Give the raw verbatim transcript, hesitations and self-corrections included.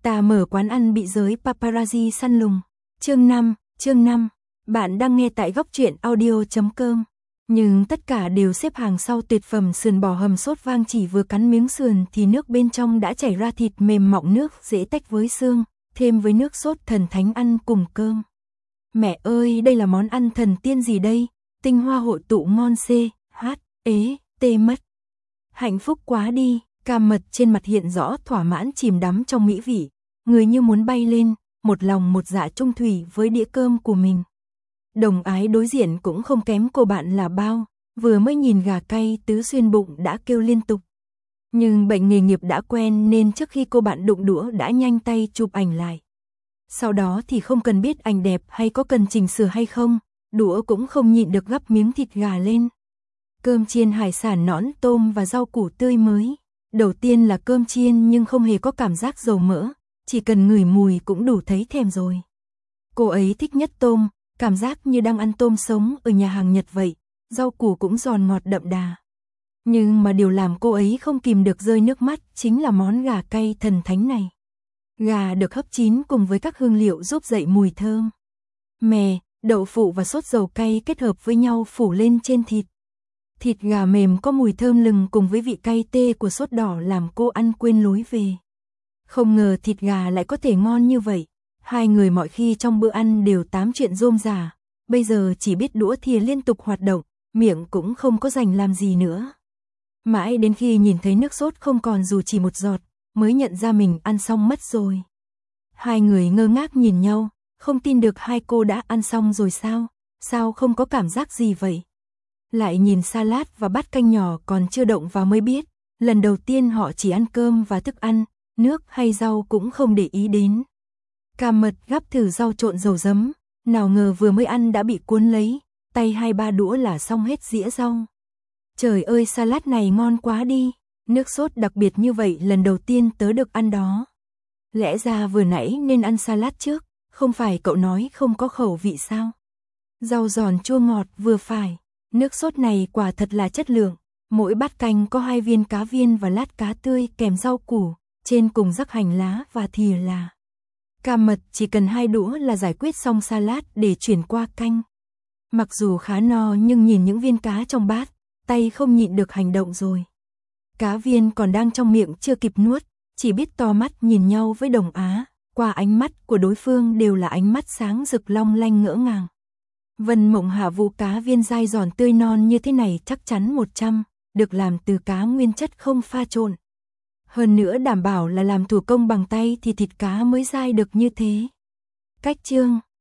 Ta mở quán ăn bị giới paparazzi săn lùng. Chương năm, chương năm. Bạn đang nghe tại góc truyện audio chấm com. Nhưng tất cả đều xếp hàng sau tuyệt phẩm sườn bò hầm sốt vang, chỉ vừa cắn miếng sườn thì nước bên trong đã chảy ra, thịt mềm mọng, nước dễ tách với xương, thêm với nước sốt thần thánh ăn cùng cơm. Mẹ ơi, đây là món ăn thần tiên gì đây? Tinh hoa hội tụ ngon c, h, ế, tê mất. Hạnh phúc quá đi, Cam Mật trên mặt hiện rõ thỏa mãn, chìm đắm trong mỹ vị, người như muốn bay lên, một lòng một dạ chung thủy với đĩa cơm của mình. Đồng Ái đối diện cũng không kém cô bạn là bao, vừa mới nhìn gà cay tứ xuyên bụng đã kêu liên tục. Nhưng bệnh nghề nghiệp đã quen nên trước khi cô bạn đụng đũa đã nhanh tay chụp ảnh lại. Sau đó thì không cần biết ảnh đẹp hay có cần chỉnh sửa hay không, đũa cũng không nhịn được gắp miếng thịt gà lên. Cơm chiên hải sản nõn tôm và rau củ tươi mới. Đầu tiên là cơm chiên nhưng không hề có cảm giác dầu mỡ, chỉ cần ngửi mùi cũng đủ thấy thèm rồi. Cô ấy thích nhất tôm, cảm giác như đang ăn tôm sống ở nhà hàng Nhật vậy, rau củ cũng giòn ngọt đậm đà. Nhưng mà điều làm cô ấy không kìm được rơi nước mắt chính là món gà cay thần thánh này. Gà được hấp chín cùng với các hương liệu giúp dậy mùi thơm. Mè, đậu phụ và sốt dầu cay kết hợp với nhau phủ lên trên thịt. Thịt gà mềm có mùi thơm lừng cùng với vị cay tê của sốt đỏ làm cô ăn quên lối về. Không ngờ thịt gà lại có thể ngon như vậy. Hai người mọi khi trong bữa ăn đều tám chuyện rôm rả, bây giờ chỉ biết đũa thìa liên tục hoạt động, miệng cũng không có dành làm gì nữa. Mãi đến khi nhìn thấy nước sốt không còn dù chỉ một giọt, mới nhận ra mình ăn xong mất rồi. Hai người ngơ ngác nhìn nhau, không tin được hai cô đã ăn xong rồi sao, sao không có cảm giác gì vậy? Lại nhìn salad và bát canh nhỏ còn chưa động vào mới biết, lần đầu tiên họ chỉ ăn cơm và thức ăn, nước hay rau cũng không để ý đến. Cam Mật gắp thử rau trộn dầu giấm, nào ngờ vừa mới ăn đã bị cuốn lấy, tay hai ba đũa là xong hết dĩa rau. Trời ơi, salad này ngon quá đi, nước sốt đặc biệt như vậy lần đầu tiên tớ được ăn đó. Lẽ ra vừa nãy nên ăn salad trước, không phải cậu nói không có khẩu vị sao? Rau giòn chua ngọt vừa phải, nước sốt này quả thật là chất lượng, mỗi bát canh có hai viên cá viên và lát cá tươi kèm rau củ, trên cùng rắc hành lá và thìa là. Cam Mật chỉ cần hai đũa là giải quyết xong salad để chuyển qua canh. Mặc dù khá no nhưng nhìn những viên cá trong bát, tay không nhịn được hành động rồi. Cá viên còn đang trong miệng chưa kịp nuốt, chỉ biết to mắt nhìn nhau với Đồng Á, qua ánh mắt của đối phương đều là ánh mắt sáng rực long lanh ngỡ ngàng. Vân Mộng Hạ vụ cá viên dai giòn tươi non như thế này chắc chắn một trăm, được làm từ cá nguyên chất không pha trộn. Hơn nữa đảm bảo là làm thủ công bằng tay thì thịt cá mới dai được như thế. Cách chương,